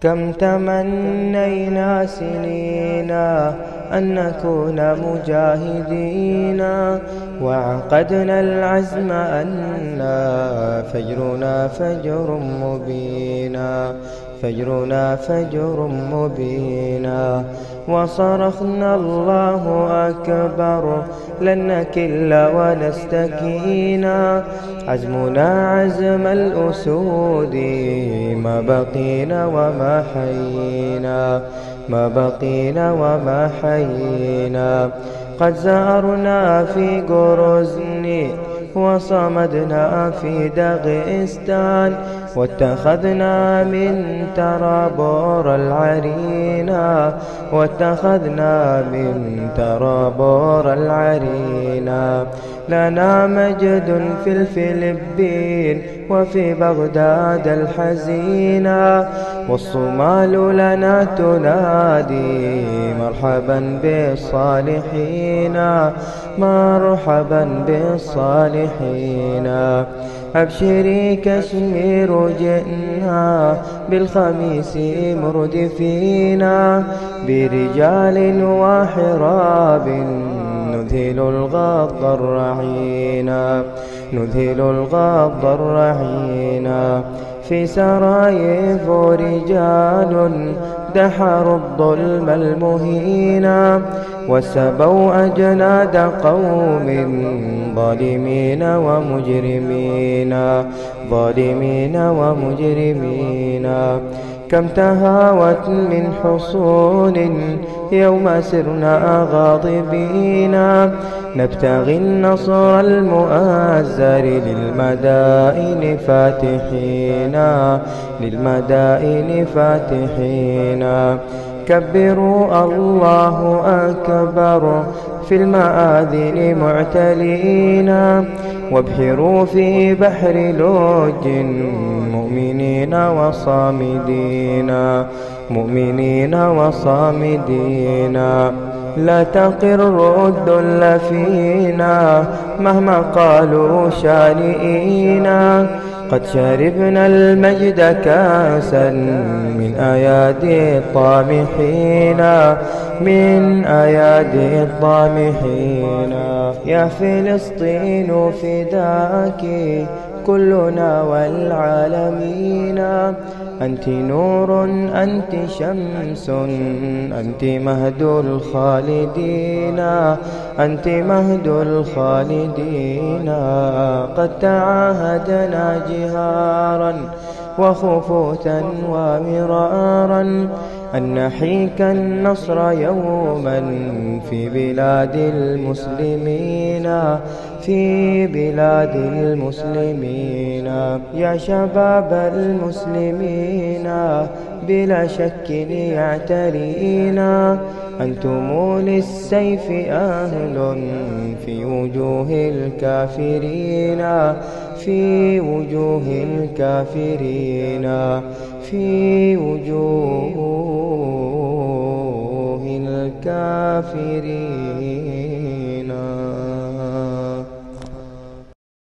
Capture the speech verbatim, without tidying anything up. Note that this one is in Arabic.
كم تمنينا سنينا أن نكون مجاهدين، وعقدنا العزم أننا فجرنا فجر مبينا، فجرنا فجر مبينا. وصرخنا الله أكبر لن نكل ونستكينا، عزمنا عزم الأسود ما بقينا وما حيينا، ما بقينا وما حيينا. قد زارنا في غروزني وصمدنا في داغستان، واتخذنا من ترابور العرينا، واتخذنا من ترابور العرينا. لنا مجد في الفلبين وفي بغداد الحزينة، والصومال لنا تنادي مرحبا بالصالحين، مرحبا بالصالحين. أبشري كشمير جئنا بالخميس مردفينا، برجال وحراب نذهل الغض الرعينا، نذهل الغض الرعينا. في سرايف رجال دحروا الظلم المهينا، وسبوا أجناد قوم ظالمين ومجرمين، ظالمين ومجرمين. كم تهاوت من حصون يوم سرنا غاضبين، نبتغي النصر المؤزر للمدائن فاتحين، للمدائن فاتحين. كبروا الله أكبر في المآذن معتلين، وابحروا في بحر لوج مؤمنين وصامدين، مؤمنين وصامدين. لا تقروا الذل فينا مهما قالوا شانئينا، قد شربنا المجد كاسا من أيادي الطامحين، من أيادي الطامحين. يا فلسطين فداك كلنا والعالمين، أنت نور أنت شمس أنت مهد الخالدين، أنت مهد الخالدين. قد تعاهدنا جهارا وخفوتا ومرارا أن نحيك النصر يوما في بلاد المسلمين، في بلاد المسلمين. يا شباب المسلمين بلا شك يعترينا، أنتم للسيف أهل في وجوه الكافرين، في وجوه الكافرين، في وجوه الكافرين.